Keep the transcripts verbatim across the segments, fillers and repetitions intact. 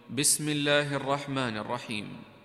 بسم الله الرحمن الرحيم.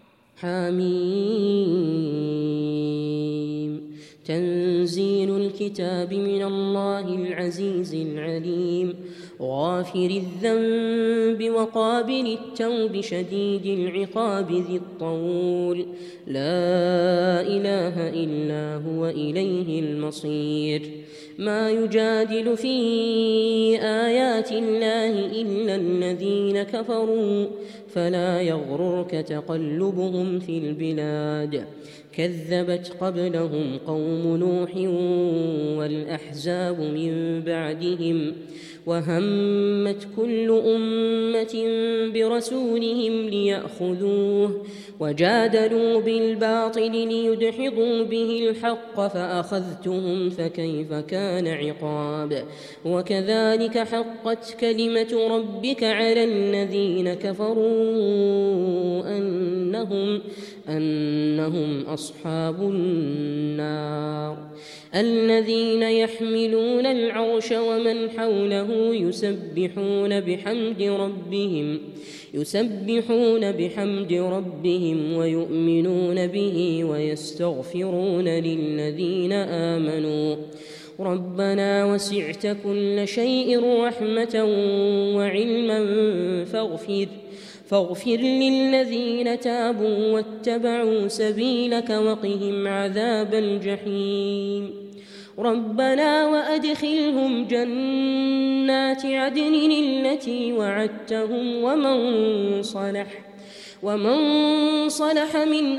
حميم. تنزيل الكتاب من الله العزيز العليم، غافر الذنب وقابل التوب شديد العقاب ذي الطول، لا إله إلا هو إليه المصير. ما يجادل في آيات الله إلا الذين كفروا، فلا يغررك تقلبهم في البلاد. كذبت قبلهم قوم نوح والأحزاب من بعدهم، وهمت كل أمة برسولهم ليأخذوه، وجادلوا بالباطل ليدحضوا به الحق فأخذتهم فكيف كان عقاب. وكذلك حقت كلمة ربك على الذين كفروا أنهم أنهم أصحاب النار. الذين يحملون العرش ومن حوله يسبحون بحمد ربهم يسبحون بحمد ربهم ويؤمنون به ويستغفرون للذين آمنوا ربنا وسعت كل شيء رحمة وعلما فاغفر فاغفر للذين تابوا واتبعوا سبيلك وقهم عذاب الجحيم. ربنا وأدخلهم جنات عدن التي وعدتهم ومن صلح ومن صلح من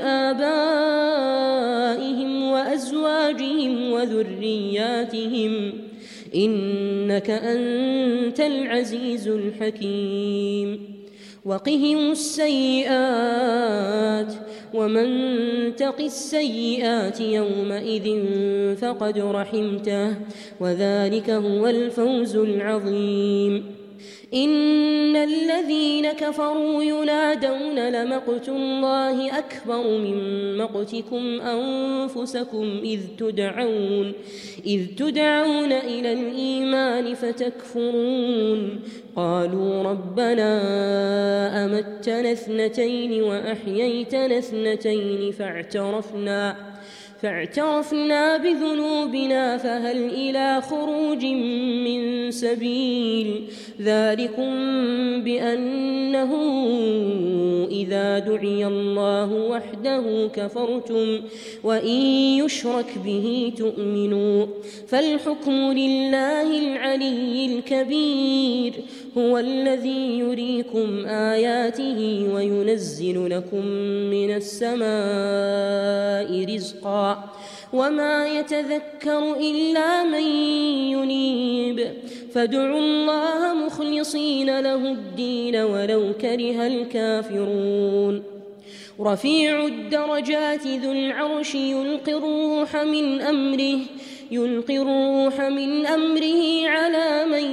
آبائهم وأزواجهم وذرياتهم إنك أنت العزيز الحكيم. وقهم السيئات ومن تق السيئات يومئذ فقد رحمته وذلك هو الفوز العظيم. إن الذين كفروا ينادون لمقت الله أكبر من مقتكم أنفسكم إذ تدعون إذ تدعون إلى الإيمان فتكفرون. قالوا ربنا أمتنا اثنتين وأحييتنا اثنتين فاعترفنا فاعترفنا بذنوبنا فهل إلى خروج من سبيل. ذلكم بأنه إذا دعي الله وحده كفرتم وإن يشرك به تؤمنوا. فالحكم لله العلي الكبير، هو الذي يريكم آياته وينزل لكم من السماء رزقا وما يتذكر إلا من ينيب. فادعوا الله مخلصين له الدين ولو كره الكافرون. رفيع الدرجات ذو العرش يلقي الروح من أمره يلقي الروح من أمره على من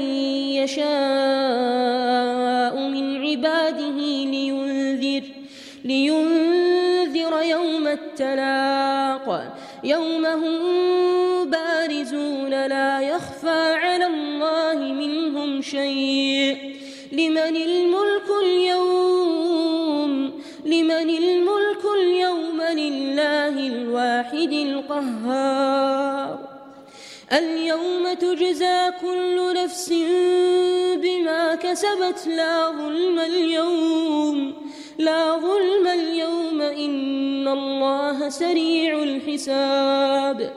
يشاء من عباده لينذر لينذر يوم التلاق يوم هم بارزون لا يخفى على الله منهم شيء. لمن الملك اليوم لمن الملك اليوم لله الواحد القهار. اليوم تجزى كل نفس بما كسبت لا ظلم اليوم لا ظلم اليوم إن الله سريع الحساب.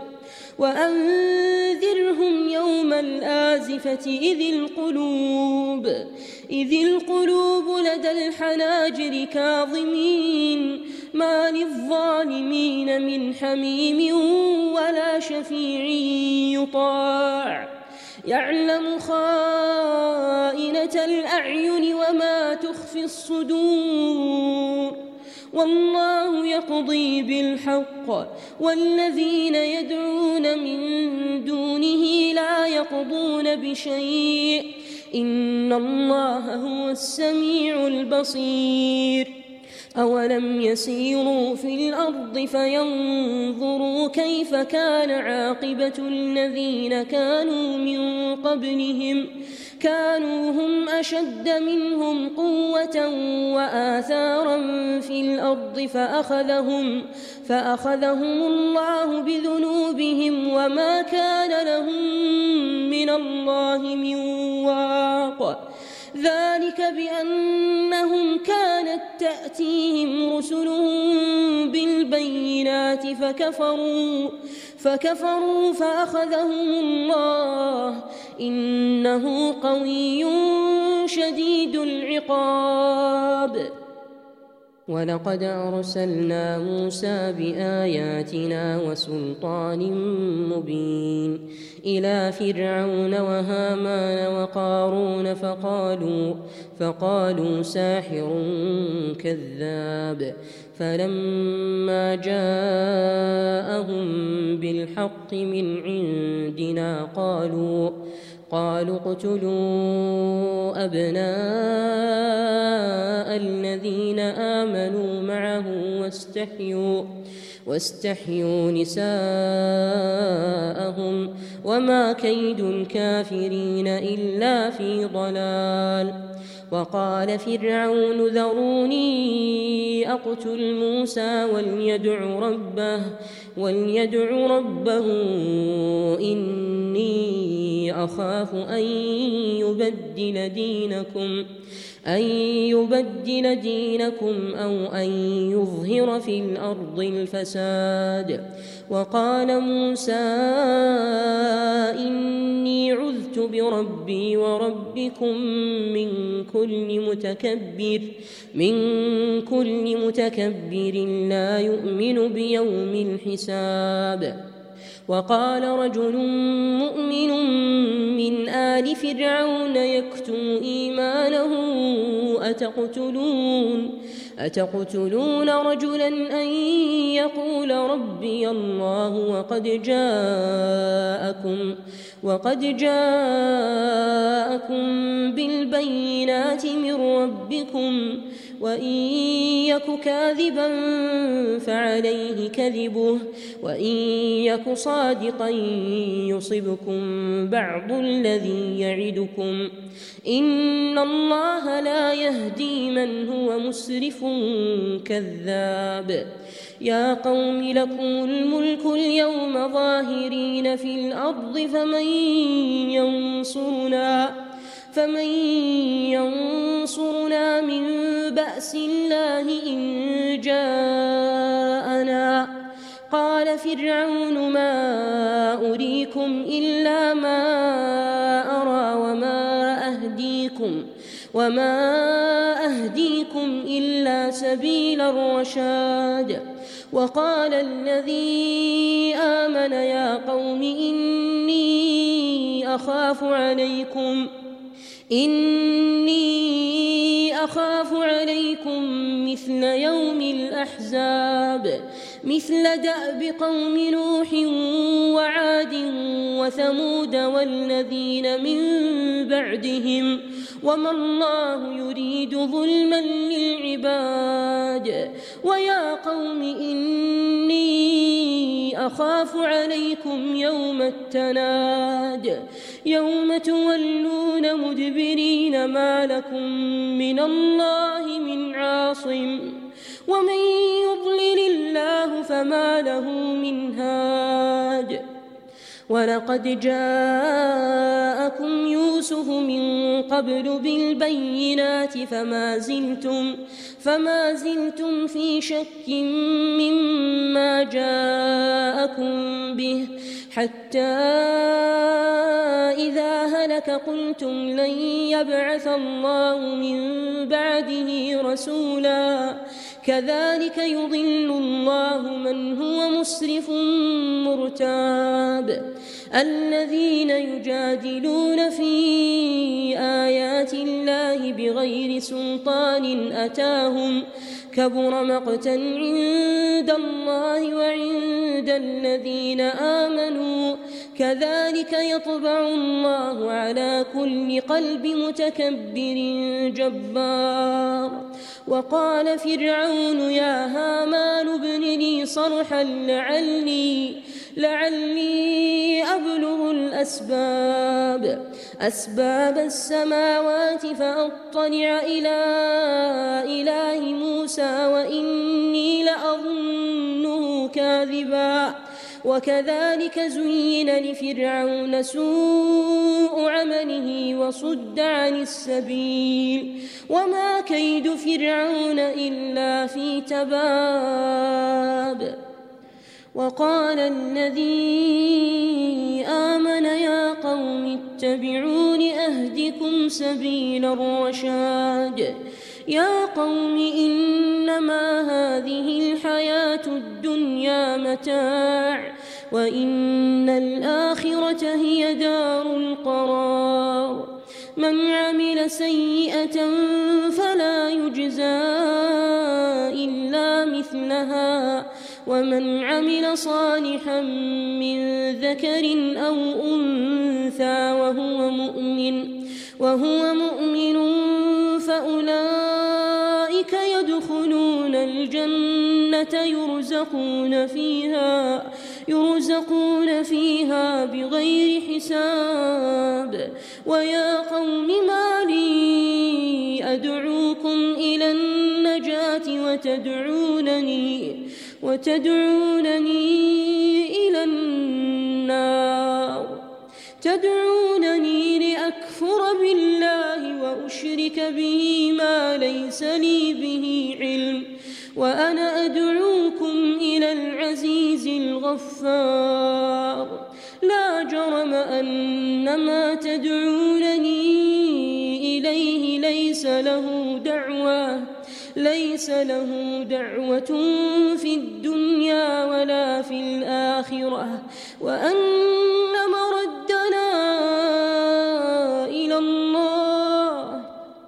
وأنذرهم يوم الآزفة إذ القلوب إذ القلوب لدى الحناجر كاظمين ما للظالمين من حميم ولا شفيع يطاع. يعلم خائنة الأعين وما تخفي الصدور والله يقضي بالحق والذين يدعون من دونه لا يقضون بشيء إن الله هو السميع البصير. أولم يسيروا في الأرض فينظروا كيف كان عاقبة الذين كانوا من قبلهم كانوا هم أشد منهم قوة وآثارا في الأرض فأخذهم, فأخذهم الله بذنوبهم وما كان لهم من الله من واق. ذلك بأنهم كانت تأتيهم رسلهم بالبينات فكفروا, فكفروا فأخذهم الله إنه قوي شديد العقاب. ولقد أرسلنا موسى بآياتنا وسلطان مبين إلى فرعون وهامان وقارون فقالوا, فقالوا ساحر كذاب. فلما جاءهم بالحق من عندنا قالوا قالوا اقتلوا أبناء الذين آمنوا معه واستحيوا, واستحيوا نساءهم وما كيد الكافرين إلا في ضلال. وقال فرعون ذروني أقتل موسى وليدع ربه, وليدع ربه إني أخاف أن يبدل دينكم أن يبدل دينكم أو أن يظهر في الأرض الفساد. وقال موسى إني عذت بربي وربكم من كل متكبر من كل متكبر لا يؤمن بيوم الحساب. وقال رجل مؤمن من آل فرعون يكتم إيمانه أتقتلون, أتقتلون رجلا أن يقول ربي الله وقد جاءكم, وقد جاءكم بالبينات من ربكم وإن يك كاذبا فعليه كذبه وإن يك صادقا يصبكم بعض الذي يعدكم إن الله لا يهدي من هو مسرف كذاب. يا قوم لكم الملك اليوم ظاهرين في الأرض فمن ينصرنا فمن ينصرنا من بأس الله إن جاءنا. قال فرعون ما أريكم إلا ما أرى وما أهديكم وما أهديكم إلا سبيل الرشاد. وقال الذي آمن يا قوم إني أخاف عليكم إني أخاف عليكم مثل يوم الأحزاب مثل دأب قوم نوح وعاد وثمود والذين من بعدهم وما الله يريد ظلما للعباد. ويا قوم إني أخاف عليكم يوم التناد يوم تولون مدبرين ما لكم من الله من عاصم ومن يضلل الله فما له من هاد. ولقد جاءكم يوسف من قبل بالبينات فما زلتم فما زلتم في شك مما جاءكم به حتى إذا هلك قلتم لن يبعث الله من بعده رسولا كذلك يضل الله من هو مسرف مرتاب. الذين يجادلون في آيات الله بغير سلطان أتاهم كبر مقتا عند الله وعند الذين آمنوا كذلك يطبع الله على كل قلب متكبر جبار. وقال فرعون يا هامان ابن لي صرحا لعلي, لعلي أبلغ الأسباب أسباب السماوات فأطلع إلى إله موسى وإني لأظنه كاذبا وكذلك زين لفرعون سوء عمله وصد عن السبيل وما كيد فرعون إلا في تباب. وقال الذي آمن يا قوم اتبعون أهدكم سبيل الرشاد. يا قوم إنما هذه الحياة الدنيا متاع وإن الآخرة هي دار القرار. من عمل سيئة فلا يجزى إلا مثلها ومن عمل صالحا من ذكر أو أنثى وهو مؤمن وهو مؤمن فأولئك يدخلون الجنة يرزقون فيها يرزقون فيها بغير حساب. ويا قوم ما لي أدعوكم إلى النجاة وتدعونني وتدعونني إلى النار تدعونني لأكفر بالله وأشرك به ما ليس لي به علم وأنا أدعوكم إلى العزيز الغفار. لا جرم أن ما تدعونني إليه ليس له دعوة ليس له دعوة في الدنيا ولا في الآخرة وأن مردنا إلى الله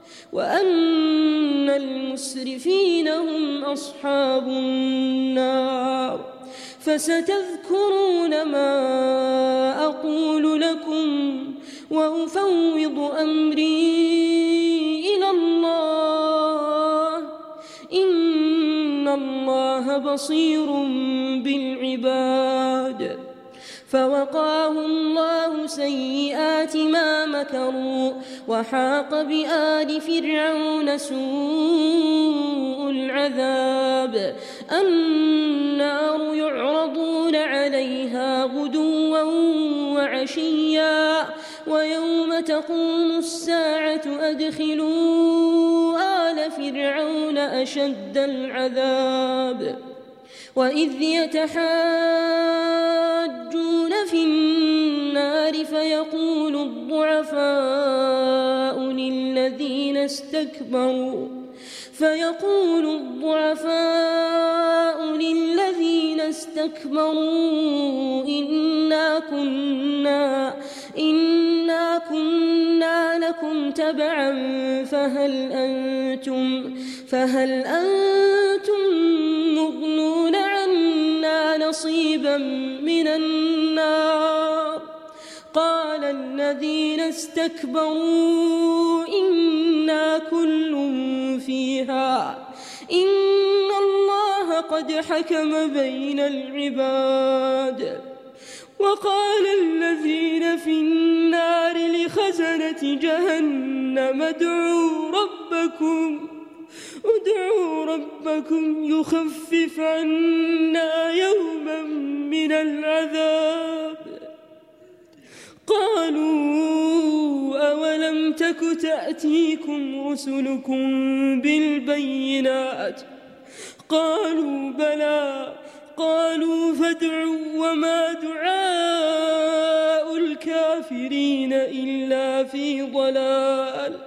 وأن المسرفين هم أصحاب النار. فستذكرون ما أقول لكم وأفوض أمري إلى الله إن الله بصير بالعباد. فوقاه الله سيئات ما مكروا وحاق بآل فرعون سوء العذاب. النار يعرضون عليها غدوا وعشيا ويوم تقوم الساعة أدخلوا آل فرعون أشد العذاب. وإذ يتحاجون في النار فيقول الضعفاء للذين استكبروا فيقول الضعفاء للذين استكبروا إنا كنا إنا كنا لكم تبعا فهل أنتم فهل أنتم مغنون عنا نصيبا من النار. قال الذين استكبروا إنا كل فيها إن الله قد حكم بين العباد. وقال الذين في النار لخزنة جهنم ادعوا ربكم ادعوا ربكم يخفف عنا يوما من العذاب. قالوا أولم تك تأتيكم رسلكم بالبينات قالوا بلى قالوا فادعوا وما دعاء الكافرين إلا في ضلال.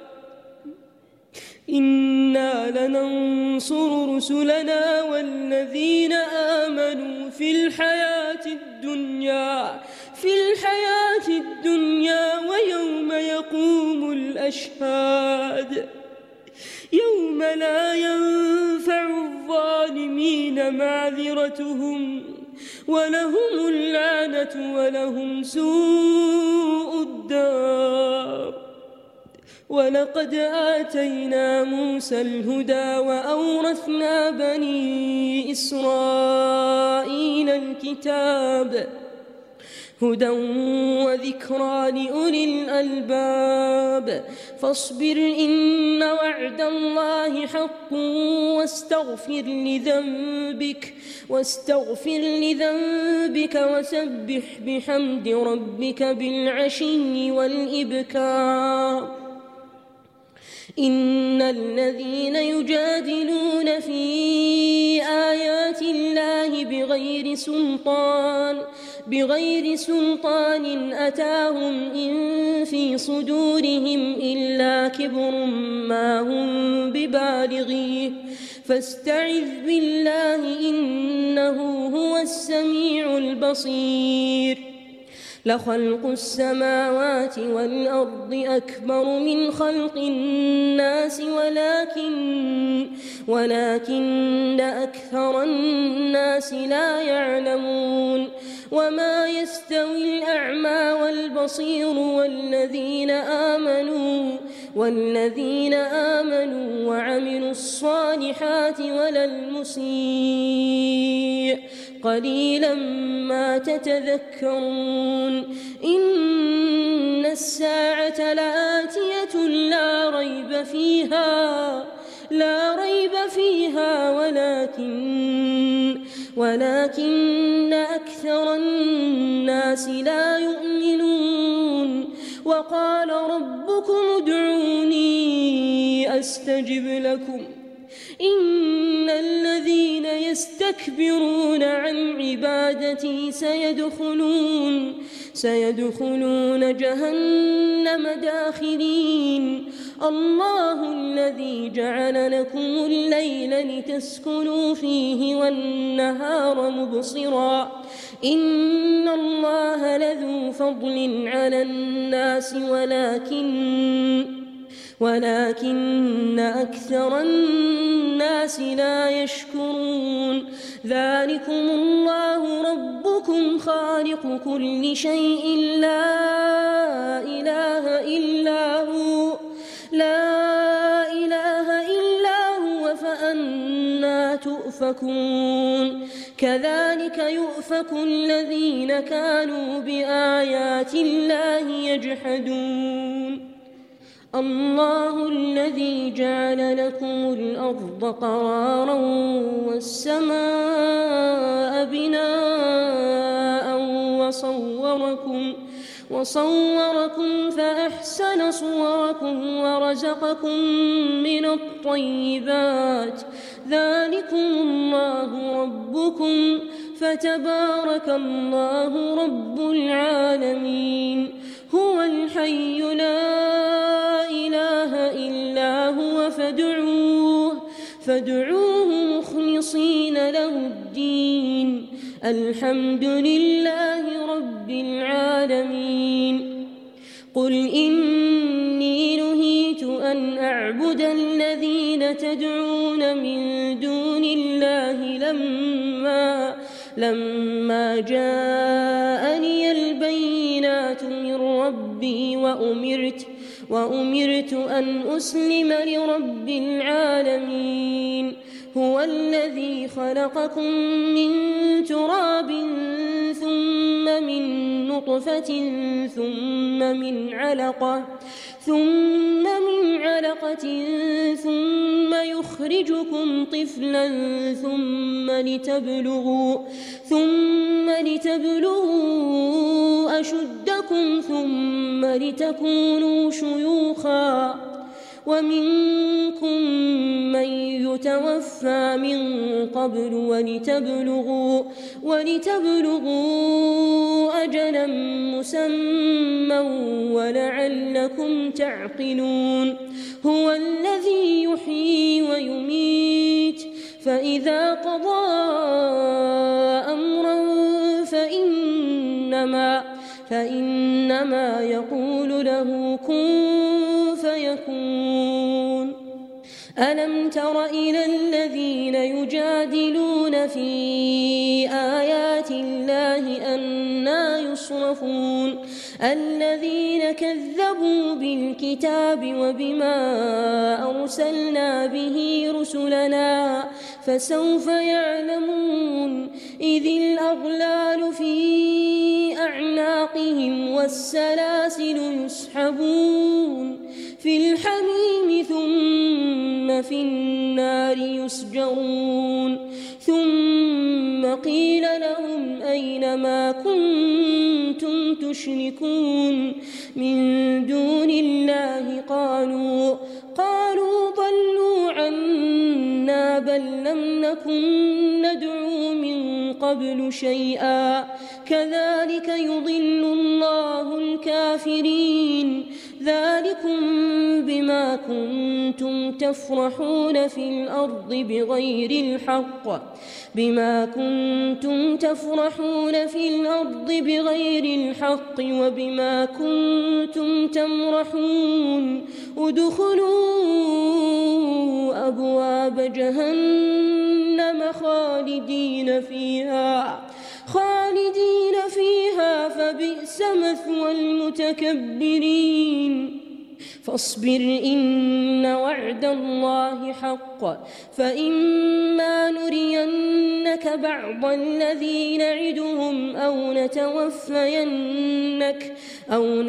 إنا لننصر رسلنا والذين آمنوا في الحياة الدنيا في الحياة الدنيا ويوم يقوم الأشهاد يوم لا ينفع الظالمين معذرتهم ولهم اللعنة ولهم سوء الدار. ولقد آتينا موسى الهدى وأورثنا بني إسرائيل الكتاب هدى وذكرى لأولي الألباب فاصبر إن وعد الله حق واستغفر لذنبك واستغفر لذنبك وسبح بحمد ربك بالعشي والإبكار إن الذين يجادلون في آيات الله بغير سلطان بغير سلطان أتاهم إن في صدورهم إلا كبر ما هم ببالغيه فاستعذ بالله إنه هو السميع البصير لخلق السماوات والأرض أكبر من خلق الناس ولكن ولكن أكثر الناس لا يعلمون وما يستوي الأعمى والبصير والذين آمنوا والذين آمنوا وعملوا الصالحات ولا المسيء قليلا ما تتذكرون إن الساعة لآتية لا ريب فيها لا ريب فيها ولكن ولكن أكثر الناس لا يؤمنون وقال ربكم ادعوني أستجب لكم إن الذين يستكبرون عن عبادتي سيدخلون سيدخلون جهنم داخرين الله الذي جعل لكم الليل لتسكنوا فيه والنهار مبصرا إن الله لذو فضل على الناس ولكن ولكن أكثر الناس لا يشكرون ذلكم الله ربكم خالق كل شيء لا إله إلا هو لا إله إلا هو فأنى تؤفكون كذلك يؤفك الذين كانوا بآيات الله يجحدون الله الذي جعل لكم الأرض قرارا والسماء بناء وصوركم وصوركم فأحسن صوركم ورزقكم من الطيبات ذلكم الله ربكم فتبارك الله رب العالمين هو الحي لا إله إلا هو فادعوه فادعوه مخلصين له الدين الحمد لله رب العالمين قل إني نهيت أن أعبد الذين تدعون من دون الله لما لما جاءني البينات من ربي وأمرت وأمرت أن أسلم لرب العالمين هو الذي خلقكم من تراب ثم من نطفة ثم من علقة ثم من علقة ثم يخرجكم طفلا ثم لتبلغوا ثم لتبلغوا أشدكم ثم لتكونوا شيوخا ومنكم من يتوفى من قبل ولتبلغوا ولتبلغوا أجلا مسمى ولعلكم تعقلون هو الذي يحيي ويميت فإذا قضى أمرا فإنما فإنما يقول له كن فيكون ألم تر إلى الذين يجادلون في آيات الله أنى يصرفون الذين كذبوا بالكتاب وبما أرسلنا به رسلنا فسوف يعلمون إذ الأغلال في أعناقهم والسلاسل يسحبون في الحميم ثم في النار يسجرون ثم قيل لهم أين ما كنتم تشركون من دون الله قالوا قالوا ضلوا عنا بل لم نكن ندعو من قبل شيئا كذلك يضل الله الكافرين ذلكم بما كنتم تفرحون في الأرض بغير الحق بما كنتم تفرحون في الأرض بغير الحق وبما كنتم تمرحون ادخلوا أبواب جهنم خالدين فيها خالدين فيها فبئس مثوى المتكبرين فاصبر إن وعد الله حق فإما نرينك بعض الذي نعدهم أو نتوفينك أو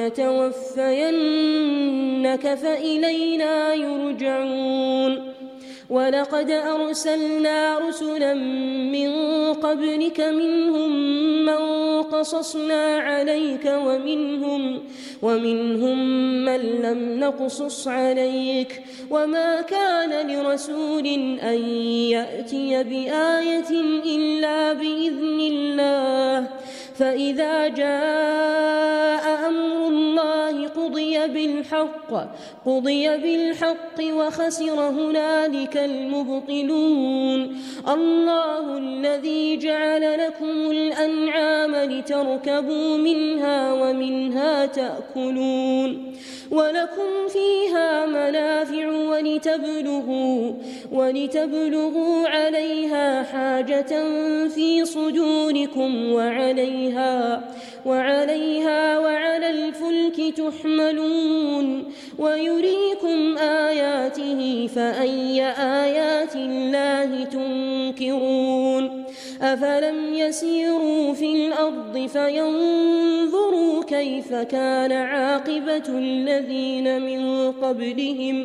نتوفينك فإلينا يرجعون ولقد أرسلنا رسلا من قبلك منهم من قصصنا عليك ومنهم ومنهم من لم نقصص عليك وما كان لرسول أن يأتي بآية إلا بإذن الله فإذا جاء أمر الله قضي بالحق قضي بالحق وخسر هنالك المبطلون الله الذي جعل لكم الأنعام لتركبوا منها ومنها تأكلون ولكم فيها منافع ولتبلغوا ولتبلغوا عليها حاجة في صدوركم وعليها وعليها وعلى الفلك تحملون ويريكم آياته فأي آيات الله تنكرون أفلم يسيروا في الأرض فينظروا كيف كان عاقبة الذين من قبلهم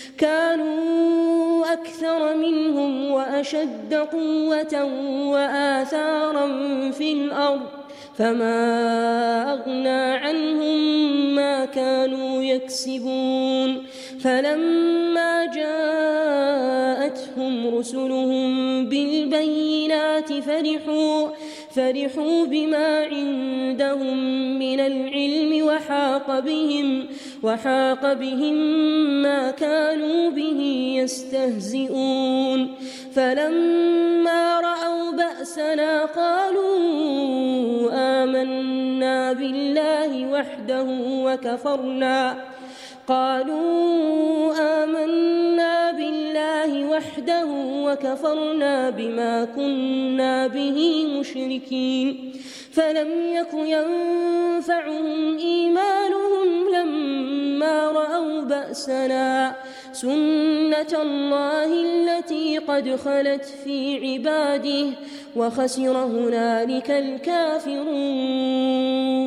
كانوا أكثر منهم وأشد قوة وآثارا في الأرض فما أغنى عنهم ما كانوا يكسبون فلما جاءتهم رسلهم بالبينات فرحوا فرحوا بما عندهم من العلم وحاق بهم وحاق بهم ما كانوا به يستهزئون فلما رأوا بأسنا قالوا آمنا بالله وحده وكفرنا قالوا آمنا بالله وحده وكفرنا بما كنا به مشركين فلم يك ينفعهم إيمانهم لما رأوا بأسنا سنة الله التي قد خلت في عباده وخسر هنالك الكافرون